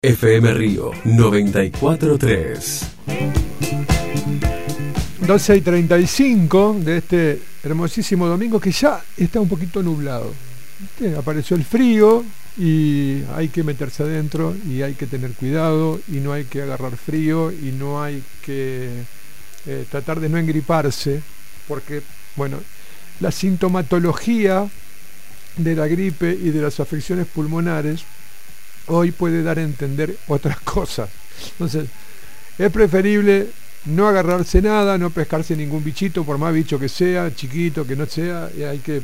FM Río 94.3. 12:35 de este hermosísimo domingo que ya está un poquito nublado. Apareció el frío y hay que meterse adentro y hay que tener cuidado y no hay que agarrar frío y no hay que tratar de no engriparse, porque, bueno, la sintomatología de la gripe y de las afecciones pulmonares hoy puede dar a entender otras cosas. Entonces, es preferible no agarrarse nada, no pescarse ningún bichito, por más bicho que sea, chiquito que no sea, hay que,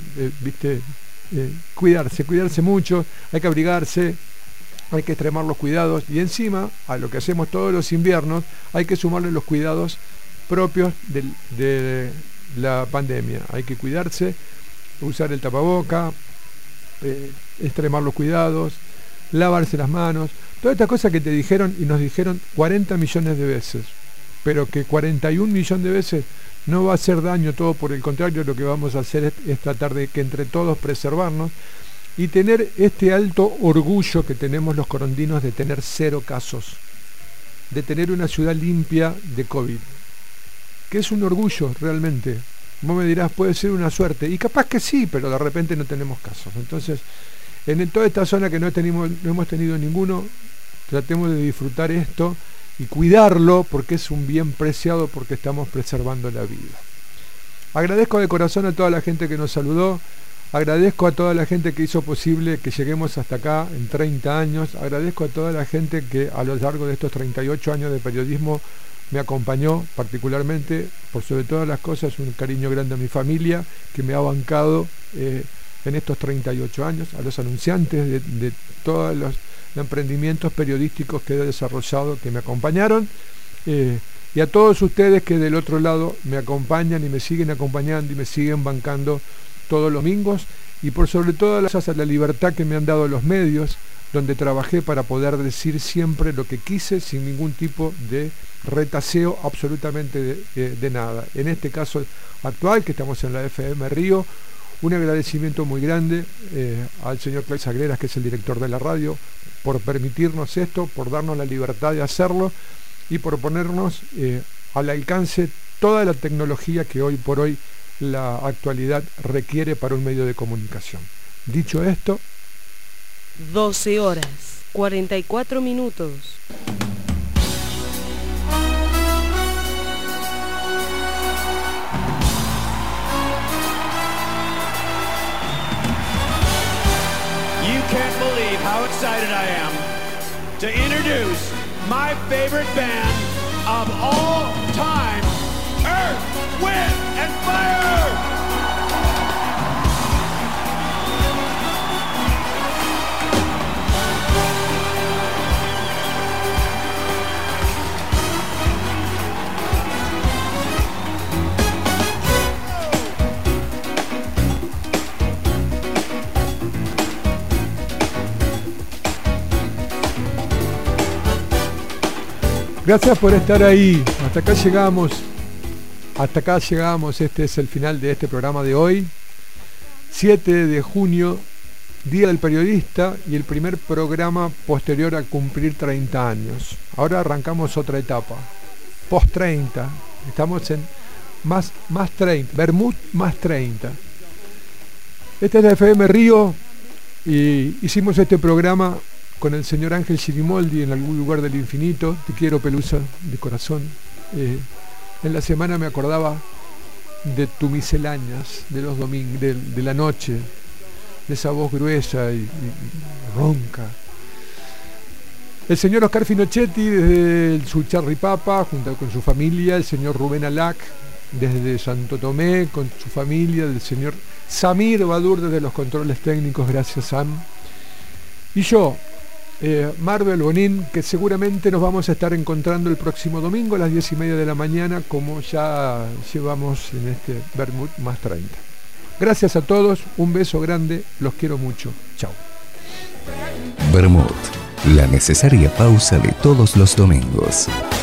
cuidarse mucho, hay que abrigarse, hay que extremar los cuidados y encima, a lo que hacemos todos los inviernos, hay que sumarle los cuidados propios de la pandemia. Hay que cuidarse, usar el tapaboca, extremar los cuidados, lavarse las manos, todas estas cosas que te dijeron y nos dijeron 40 millones de veces, pero que 41 millones de veces no va a hacer daño, todo por el contrario, lo que vamos a hacer es tratar de que entre todos preservarnos y tener este alto orgullo que tenemos los corondinos de tener 0 casos, de tener una ciudad limpia de COVID, que es un orgullo realmente. Vos me dirás, puede ser una suerte, y capaz que sí, pero de repente no tenemos casos. Entonces, en toda esta zona que no hemos tenido ninguno, tratemos de disfrutar esto y cuidarlo, porque es un bien preciado, porque estamos preservando la vida. Agradezco de corazón a toda la gente que nos saludó, agradezco a toda la gente que hizo posible que lleguemos hasta acá en 30 años, agradezco a toda la gente que a lo largo de estos 38 años de periodismo me acompañó particularmente, por sobre todas las cosas, un cariño grande a mi familia, que me ha bancado en estos 38 años, a los anunciantes de todos los emprendimientos periodísticos que he desarrollado, que me acompañaron, y a todos ustedes que del otro lado me acompañan y me siguen acompañando y me siguen bancando todos los domingos, y por sobre todo gracias a la libertad que me han dado los medios, donde trabajé para poder decir siempre lo que quise sin ningún tipo de retaseo absolutamente de nada. En este caso actual, que estamos en la FM Río, un agradecimiento muy grande al señor Clay Sagreras, que es el director de la radio, por permitirnos esto, por darnos la libertad de hacerlo y por ponernos al alcance toda la tecnología que hoy por hoy la actualidad requiere para un medio de comunicación. Dicho esto, 12 horas, 44 minutos. You can't believe how excited I am to introduce my favorite band of all time, Earth, Wind, and Fire! gracias por estar ahí. Hasta acá llegamos. Este es el final de este programa de hoy, 7 de junio, Día del Periodista, y el primer programa posterior a cumplir 30 años. Ahora arrancamos otra etapa, post 30. Estamos en más 30, Bermud más 30. Esta es la FM Río y hicimos este programa con el señor Ángel Girimoldi en algún lugar del infinito. Te quiero, Pelusa, de corazón. En la semana me acordaba de tu misceláneas, de los domingos, de la noche, de esa voz gruesa y ronca. El señor Oscar Finochetti desde su Charripapa, junto con su familia, el señor Rubén Alac desde Santo Tomé, con su familia, el señor Samir Badur desde los controles técnicos, gracias Sam. Y yo, Marvel Bonín, que seguramente nos vamos a estar encontrando el próximo domingo a las 10:30 de la mañana, como ya llevamos en este Bermud más 30. Gracias a todos, un beso grande, los quiero mucho. Chao. Bermud, la necesaria pausa de todos los domingos.